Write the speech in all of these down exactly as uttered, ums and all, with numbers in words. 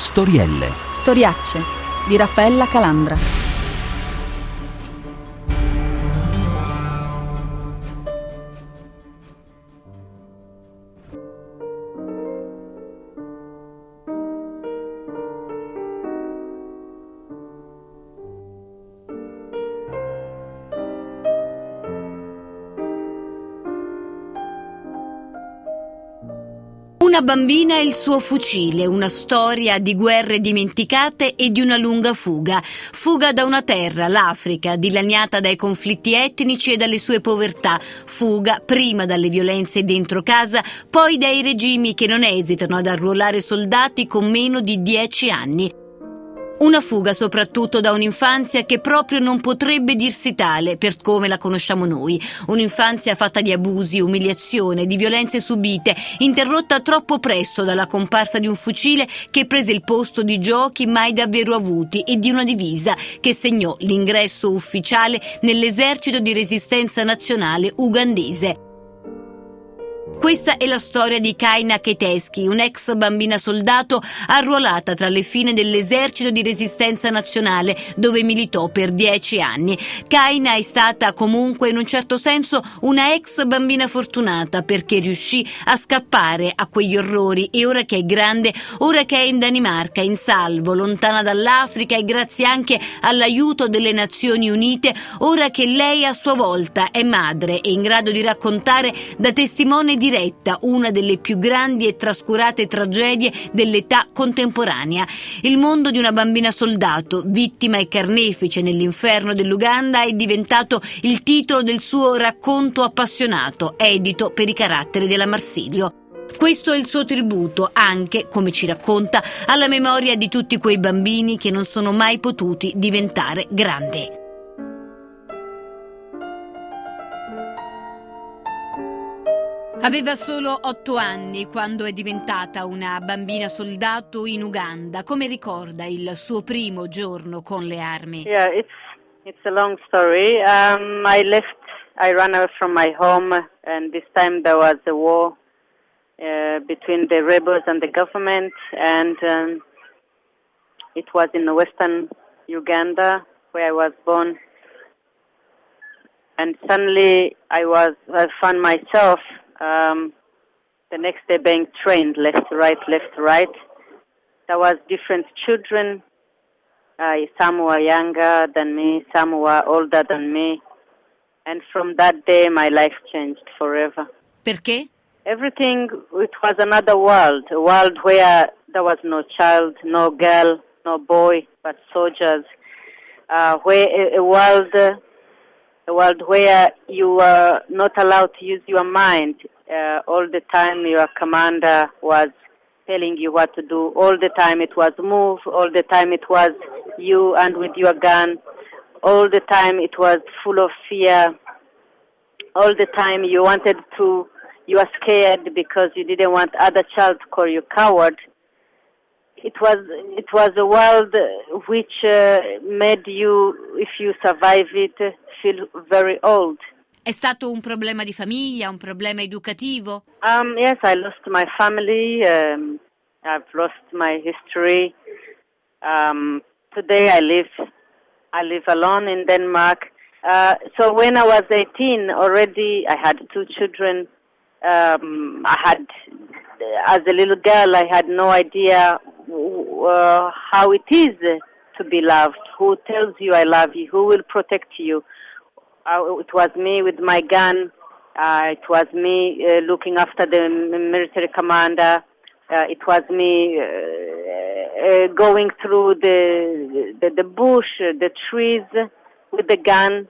Storielle. Storiacce di Raffaella Calandra. Una bambina e il suo fucile, una storia di guerre dimenticate e di una lunga fuga. Fuga da una terra, l'Africa, dilaniata dai conflitti etnici e dalle sue povertà. Fuga prima dalle violenze dentro casa, poi dai regimi che non esitano ad arruolare soldati con meno di dieci anni. Una fuga soprattutto da un'infanzia che proprio non potrebbe dirsi tale per come la conosciamo noi. Un'infanzia fatta di abusi, umiliazione, di violenze subite, interrotta troppo presto dalla comparsa di un fucile che prese il posto di giochi mai davvero avuti e di una divisa che segnò l'ingresso ufficiale nell'esercito di resistenza nazionale ugandese. Questa è la storia di Kaina Keteschi, un'ex bambina soldato arruolata tra le file dell'esercito di resistenza nazionale, dove militò per dieci anni. Kaina è stata comunque in un certo senso una ex bambina fortunata, perché riuscì a scappare a quegli orrori e ora che è grande, ora che è in Danimarca, in salvo, lontana dall'Africa e grazie anche all'aiuto delle Nazioni Unite, ora che lei a sua volta è madre e in grado di raccontare da testimone diretta una delle più grandi e trascurate tragedie dell'età contemporanea. Il mondo di una bambina soldato, vittima e carnefice nell'inferno dell'Uganda, è diventato il titolo del suo racconto appassionato, edito per i caratteri della Marsilio. Questo è il suo tributo anche, come ci racconta, alla memoria di tutti quei bambini che non sono mai potuti diventare grandi. Aveva solo otto anni quando è diventata una bambina soldato in Uganda. Come ricorda il suo primo giorno con le armi? Yeah, it's it's a long story. Um, I left, I ran away from my home, and this time there was a war uh, between the rebels and the government, and um, it was in western Uganda where I was born. And suddenly I was, I found myself Um, the next day being trained left, right, left, right. There was different children. Uh, some were younger than me, some were older than me. And from that day, my life changed forever. Perché? Everything, it was another world, a world where there was no child, no girl, no boy, but soldiers. Uh, where a, a world... Uh, A world where you were not allowed to use your mind. Uh, all the time your commander was telling you what to do. All the time it was move. All the time it was you and with your gun. All the time it was full of fear. All the time you wanted to, you were scared because you didn't want other child to call you coward. It was it was a world which uh, made you, if you survive it, feel very old. È stato un problema di famiglia, un problema educativo? Um, yes, I lost my family. Um, I've lost my history. Um, today I live I live alone in Denmark. Uh, so when I was eighteen, already I had two children. Um, I had, as a little girl, I had no idea uh, how it is to be loved. Who tells you I love you? Who will protect you? Uh, it was me with my gun. Uh, it was me uh, looking after the military commander. Uh, it was me uh, uh, going through the, the the bush, the trees with the gun.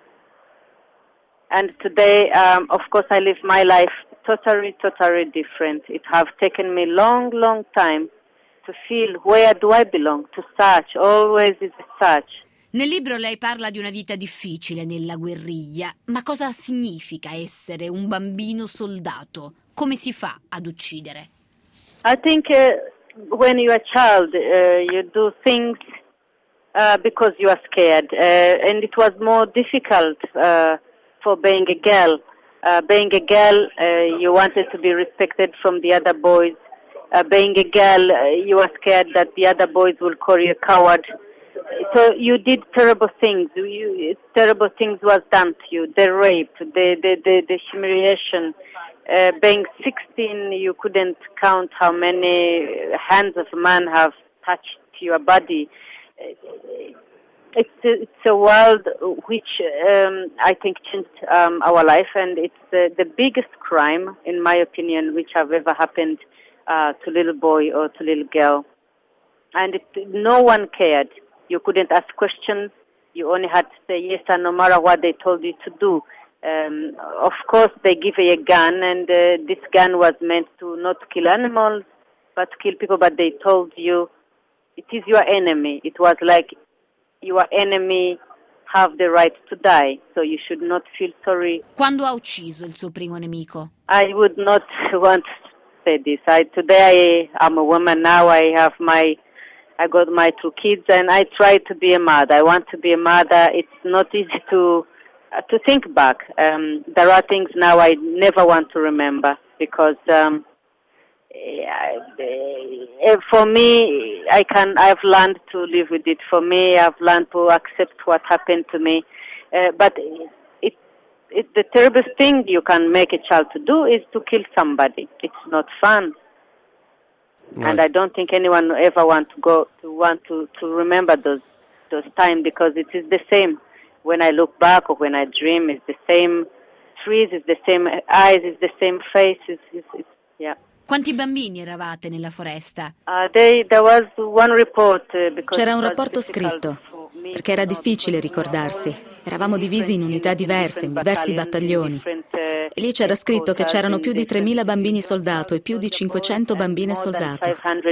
And today, um, of course, I live my life totally, totally different. It has taken me long, long time to feel where do I belong, to search, always is a search. Nel libro lei parla di una vita difficile nella guerriglia, ma cosa significa essere un bambino soldato? Come si fa ad uccidere? I think uh, when you're a child, uh, you do things uh, because you are scared, uh, and it was more difficult uh, for being a girl. Uh, being a girl, uh, you wanted to be respected from the other boys. Uh, being a girl, uh, you were scared that the other boys will call you a coward. So you did terrible things. You, terrible things was done to you. The rape, the the the, the humiliation. Uh, being sixteen, you couldn't count how many hands of man have touched your body. It's a, it's a world which um, I think changed um, our life, and it's the, the biggest crime, in my opinion, which have ever happened uh, to little boy or to little girl. And it, no one cared. You couldn't ask questions. You only had to say yes, and no matter what they told you to do. Um, of course, they give you a gun, and uh, this gun was meant to not kill animals, but to kill people. But they told you it is your enemy. It was like your enemy have the right to die, so you should not feel sorry. Quando ha ucciso il suo primo nemico? I would not want to say this. I, today I am a woman now. I have my, I got my two kids, and I try to be a mother. I want to be a mother. It's not easy to uh, to think back. Um, there are things now I never want to remember because. Um, Uh, for me, I can. I've learned to live with it. For me, I've learned to accept what happened to me. Uh, but it, it, the terrible thing you can make a child to do is to kill somebody. It's not fun, right. And I don't think anyone ever want to go to want to, to remember those those times because it is the same. When I look back or when I dream, it's the same trees, it's the same eyes, it's the same face. It's, it's, it's, yeah. Quanti bambini eravate nella foresta? Uh, they, there was one report, uh, C'era un rapporto scritto, perché era difficile ricordarsi. Eravamo divisi in unità diverse, in diversi battaglioni. E lì c'era scritto che c'erano più di tremila bambini soldato e più di cinquecento bambine soldato.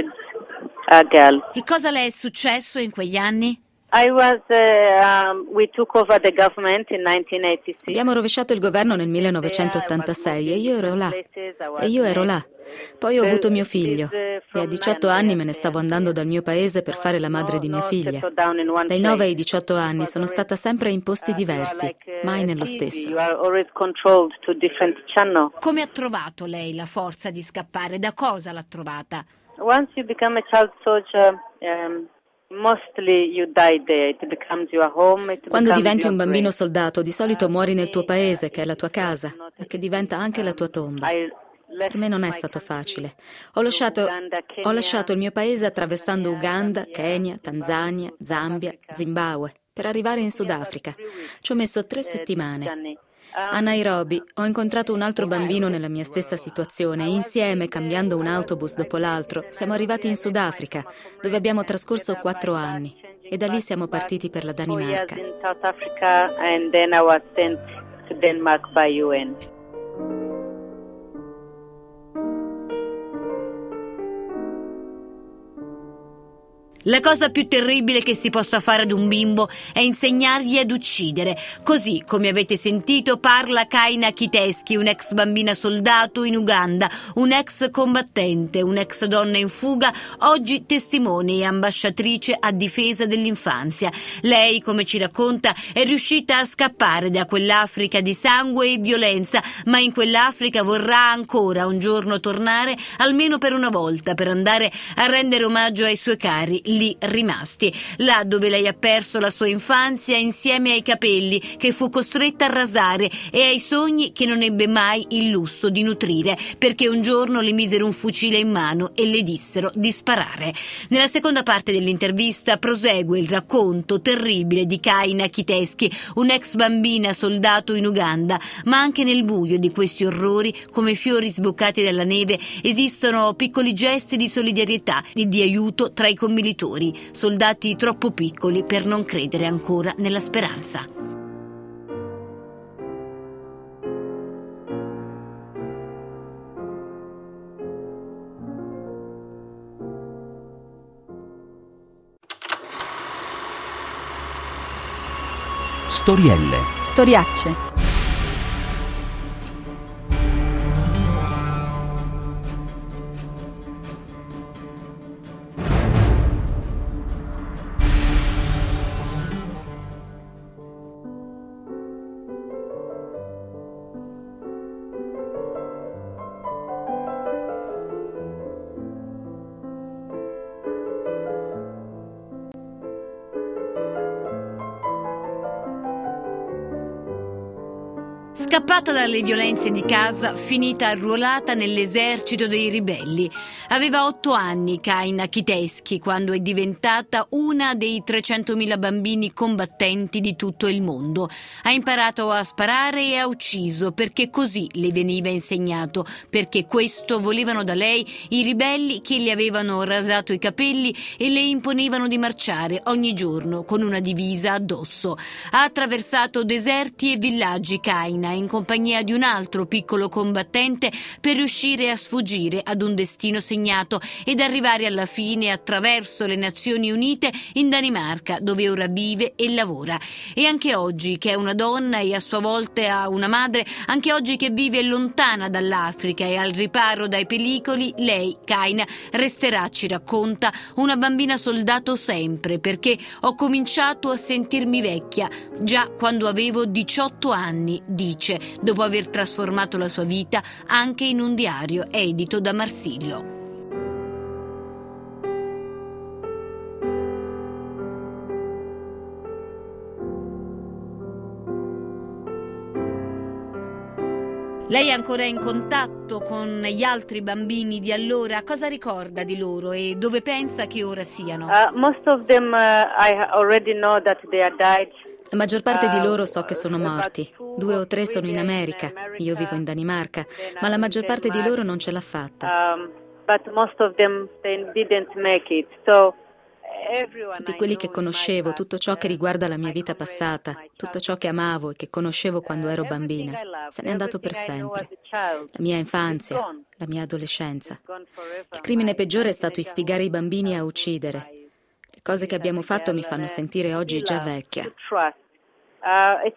E cosa le è successo in quegli anni? I was, uh, um, we took over the government in nineteen eighty-six. Abbiamo rovesciato il governo nel millenovecentottantasei e io ero là. E io ero là. Poi ho avuto mio figlio e a diciotto anni me ne stavo andando dal mio paese per fare la madre di mia figlia. Dai nove ai diciotto anni sono stata sempre in posti diversi, mai nello stesso. Come ha trovato lei la forza di scappare? Da cosa l'ha trovata? Once you become a child soldier, um, mostly you die there. It becomes your home. It Quando diventi un your bambino brain. soldato, di solito muori nel tuo paese, che è la tua casa, e che diventa anche la tua tomba. Per me non è stato facile. Ho lasciato, ho lasciato il mio paese attraversando Uganda, Kenya, Tanzania, Zambia, Zimbabwe, per arrivare in Sudafrica. Ci ho messo tre settimane. A Nairobi ho incontrato un altro bambino nella mia stessa situazione e insieme, cambiando un autobus dopo l'altro, siamo arrivati in Sudafrica, dove abbiamo trascorso quattro anni. E da lì siamo partiti per la Danimarca. La cosa più terribile che si possa fare ad un bimbo è insegnargli ad uccidere. Così, come avete sentito, parla Kaina Kiteski, un'ex bambina soldato in Uganda, un'ex combattente, un'ex donna in fuga, oggi testimone e ambasciatrice a difesa dell'infanzia. Lei, come ci racconta, è riuscita a scappare da quell'Africa di sangue e violenza, ma in quell'Africa vorrà ancora un giorno tornare, almeno per una volta, per andare a rendere omaggio ai suoi cari lì rimasti, là dove lei ha perso la sua infanzia insieme ai capelli che fu costretta a rasare e ai sogni che non ebbe mai il lusso di nutrire, perché un giorno le misero un fucile in mano e le dissero di sparare. Nella seconda parte dell'intervista prosegue il racconto terribile di Kaina Kiteski, un'ex bambina soldato in Uganda, ma anche nel buio di questi orrori, come fiori sboccati dalla neve, esistono piccoli gesti di solidarietà e di aiuto tra i commilitoni, soldati troppo piccoli per non credere ancora nella speranza. Storielle. Storiacce. Scappata dalle violenze di casa, finita arruolata nell'esercito dei ribelli. Aveva otto anni Kaina Kiteschi quando è diventata una dei trecentomila bambini combattenti di tutto il mondo. Ha imparato a sparare e ha ucciso perché così le veniva insegnato, perché questo volevano da lei i ribelli che le avevano rasato i capelli e le imponevano di marciare ogni giorno con una divisa addosso. Ha attraversato deserti e villaggi Kaina in compagnia di un altro piccolo combattente per riuscire a sfuggire ad un destino segnato ed arrivare alla fine attraverso le Nazioni Unite in Danimarca, dove ora vive e lavora. E anche oggi che è una donna e a sua volta ha una madre, anche oggi che vive lontana dall'Africa e al riparo dai pericoli, lei, Kaina, resterà, ci racconta, una bambina soldato sempre, perché ho cominciato a sentirmi vecchia già quando avevo diciotto anni, dice, dopo aver trasformato la sua vita anche in un diario edito da Marsilio. Lei è ancora in contatto con gli altri bambini di allora? Cosa ricorda di loro e dove pensa che ora siano? Uh, most of them uh, I already know that they are died. La maggior parte di loro so che sono morti. Due o tre sono in America, io vivo in Danimarca, ma la maggior parte di loro non ce l'ha fatta. Tutti quelli che conoscevo, tutto ciò che riguarda la mia vita passata, tutto ciò che amavo e che conoscevo quando ero bambina, se n'è andato per sempre. La mia infanzia, la mia adolescenza. Il crimine peggiore è stato istigare i bambini a uccidere. Le cose che abbiamo fatto mi fanno sentire oggi già vecchia. A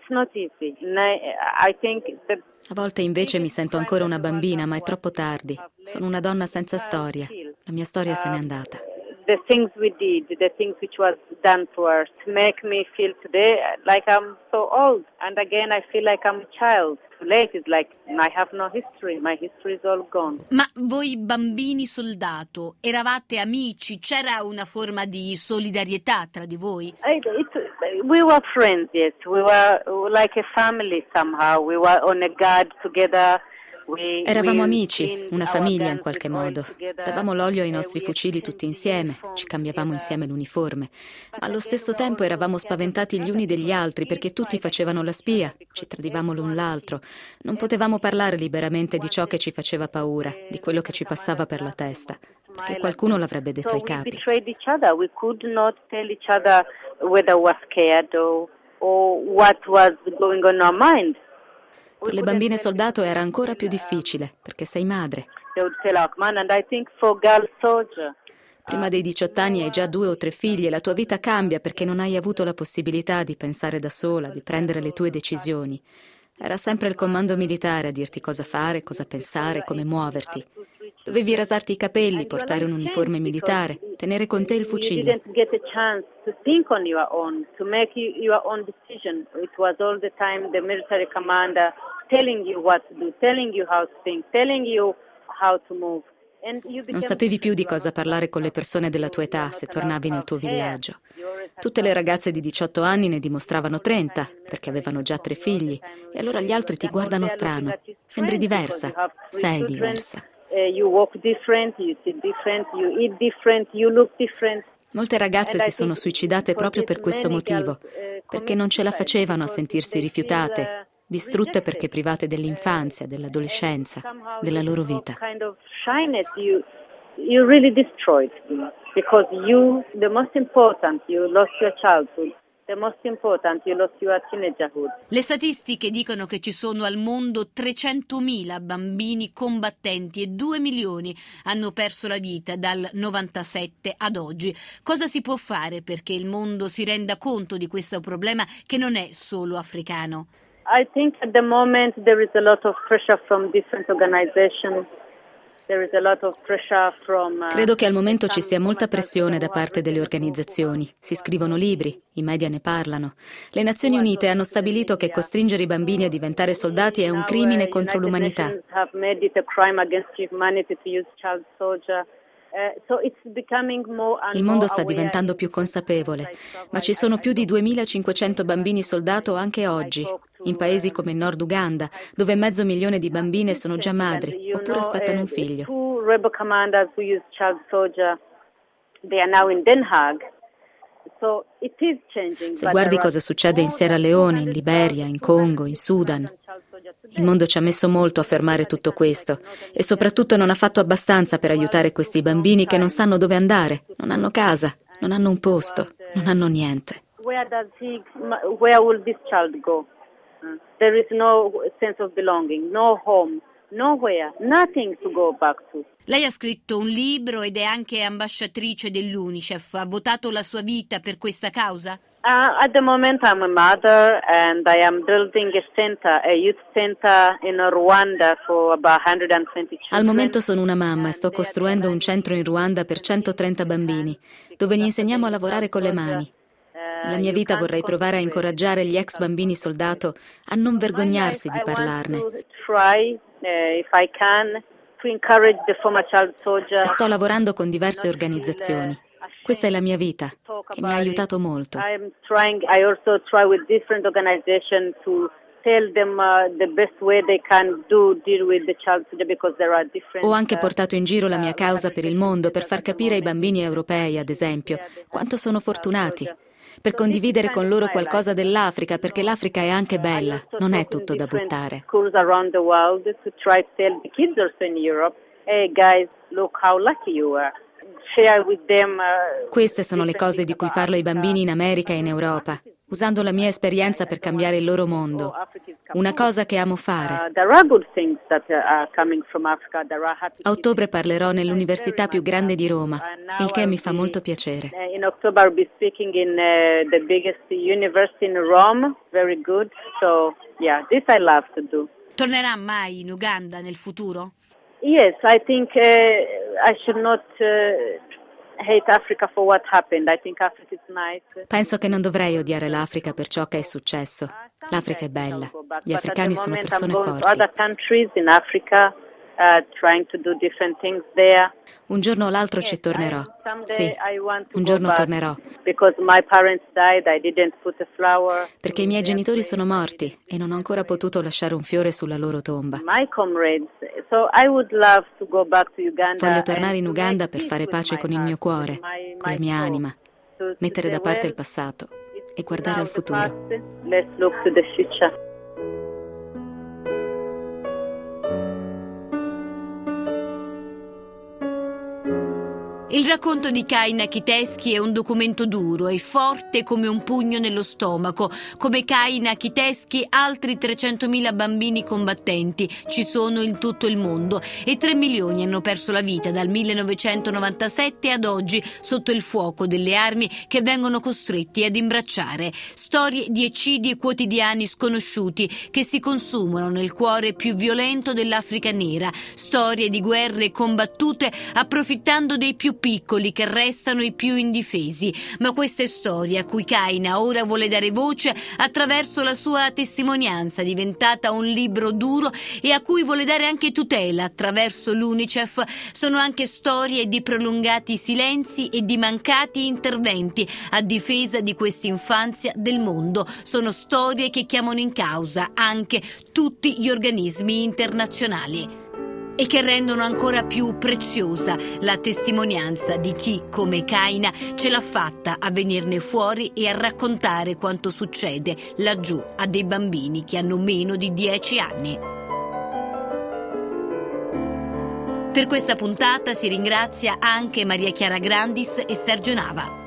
volte invece mi sento ancora una bambina, ma è troppo tardi. Sono una donna senza storia. La mia storia se n'è andata. The things we did, the things which was done to us, make me feel today like I'm so old. And again, I feel like I'm a child. Too late, it's like I have no history. My history is all gone. Ma voi bambini soldato, eravate amici? C'era una forma di solidarietà tra di voi? It, it, we were friends, yes. We were like a family somehow. We were on a guard together. Eravamo amici, una famiglia in qualche modo. Davamo l'olio ai nostri fucili tutti insieme, ci cambiavamo insieme l'uniforme, ma allo stesso tempo eravamo spaventati gli uni degli altri perché tutti facevano la spia, ci tradivamo l'un l'altro. Non potevamo parlare liberamente di ciò che ci faceva paura, di quello che ci passava per la testa, perché qualcuno l'avrebbe detto ai capi. We could not tell each other whether we were scared or, or what was going on in our mind. Per le bambine soldato era ancora più difficile, perché sei madre. Prima dei diciotto anni hai già due o tre figli e la tua vita cambia perché non hai avuto la possibilità di pensare da sola, di prendere le tue decisioni. Era sempre il comando militare a dirti cosa fare, cosa pensare, come muoverti. Dovevi rasarti i capelli, portare un uniforme militare, tenere con te il fucile. Non sapevi più di cosa parlare con le persone della tua età se tornavi nel tuo villaggio. Tutte le ragazze di diciotto anni ne dimostravano trenta, perché avevano già tre figli, e allora gli altri ti guardano strano. Sembri diversa, sei diversa. You walk different, you sit different, you eat different, you look different. Molte ragazze si sono suicidate proprio per questo motivo, perché non ce la facevano a sentirsi rifiutate, distrutte perché private dell'infanzia, dell'adolescenza, della loro vita. You really destroyed because you, the most important, you lost your childhood. The most important, you lost your teenagerhood. Le statistiche dicono che ci sono al mondo trecentomila bambini combattenti e due milioni hanno perso la vita dal novantasette ad oggi. Cosa si può fare perché il mondo si renda conto di questo problema che non è solo africano? I think at the moment there is a lot of pressure from different organizations. Credo che al momento ci sia molta pressione da parte delle organizzazioni. Si scrivono libri, i media ne parlano. Le Nazioni Unite hanno stabilito che costringere i bambini a diventare soldati è un crimine contro l'umanità. Il mondo sta diventando più consapevole, ma ci sono più di duemilacinquecento bambini soldato anche oggi, in paesi come il Nord Uganda, dove mezzo milione di bambine sono già madri oppure aspettano un figlio. Se guardi cosa succede in Sierra Leone, in Liberia, in Congo, in Sudan, il mondo ci ha messo molto a fermare tutto questo e soprattutto non ha fatto abbastanza per aiutare questi bambini che non sanno dove andare, non hanno casa, non hanno un posto, non hanno niente. Where does he, where will this child go? There is no sense of belonging, no home, nowhere, nothing to go back to. Lei ha scritto un libro ed è anche ambasciatrice dell'UNICEF. Ha votato la sua vita per questa causa? Uh, at the moment I'm a mother and I am building a center, a youth center in Rwanda for about centotventi children. Al momento sono una mamma e sto costruendo un centro in Ruanda per centotrenta bambini, dove gli insegniamo a lavorare con le mani. Nella mia vita vorrei provare a incoraggiare gli ex bambini soldato a non vergognarsi di parlarne. Sto lavorando con diverse organizzazioni. Questa è la mia vita, che mi ha aiutato molto. Ho anche portato in giro la mia causa per il mondo per far capire ai bambini europei, ad esempio, quanto sono fortunati, per condividere con loro qualcosa dell'Africa, perché l'Africa è anche bella, non è tutto da buttare. Queste sono le cose di cui parlo ai bambini in America e in Europa, usando la mia esperienza per cambiare il loro mondo. Una cosa che amo fare. A ottobre parlerò nell'università più grande di Roma, il che mi fa molto piacere. In October I'll be speaking in uh, the biggest university in Rome. Very good. So, yeah, this I love to do. Tornerà mai in Uganda nel futuro? Yes, I think uh, I should not uh, hate Africa for what happened. I think Africa is nice. Penso che non dovrei odiare l'Africa per ciò che è successo. L'Africa è bella. Gli africani sono persone forti. Other countries in Africa uh, trying to do different things there. Un giorno o l'altro ci tornerò. Sì, un giorno tornerò. Perché i miei genitori sono morti e non ho ancora potuto lasciare un fiore sulla loro tomba. Voglio tornare in Uganda per fare pace con il mio cuore, con la mia anima, mettere da parte il passato e guardare al futuro. Let's look to the future. Il racconto di Kaina Kiteski è un documento duro e forte come un pugno nello stomaco. Come Kaina Kiteski, altri trecentomila bambini combattenti ci sono in tutto il mondo e tre milioni hanno perso la vita dal millenovecentonovantasette ad oggi sotto il fuoco delle armi che vengono costretti ad imbracciare. Storie di eccidi quotidiani sconosciuti che si consumano nel cuore più violento dell'Africa nera. Storie di guerre combattute approfittando dei più piccoli che restano i più indifesi, ma queste storie a cui Kaina ora vuole dare voce attraverso la sua testimonianza diventata un libro duro e a cui vuole dare anche tutela attraverso l'UNICEF sono anche storie di prolungati silenzi e di mancati interventi a difesa di quest'infanzia del mondo. Sono storie che chiamano in causa anche tutti gli organismi internazionali e che rendono ancora più preziosa la testimonianza di chi, come Kaina, ce l'ha fatta a venirne fuori e a raccontare quanto succede laggiù a dei bambini che hanno meno di dieci anni. Per questa puntata si ringrazia anche Maria Chiara Grandis e Sergio Nava.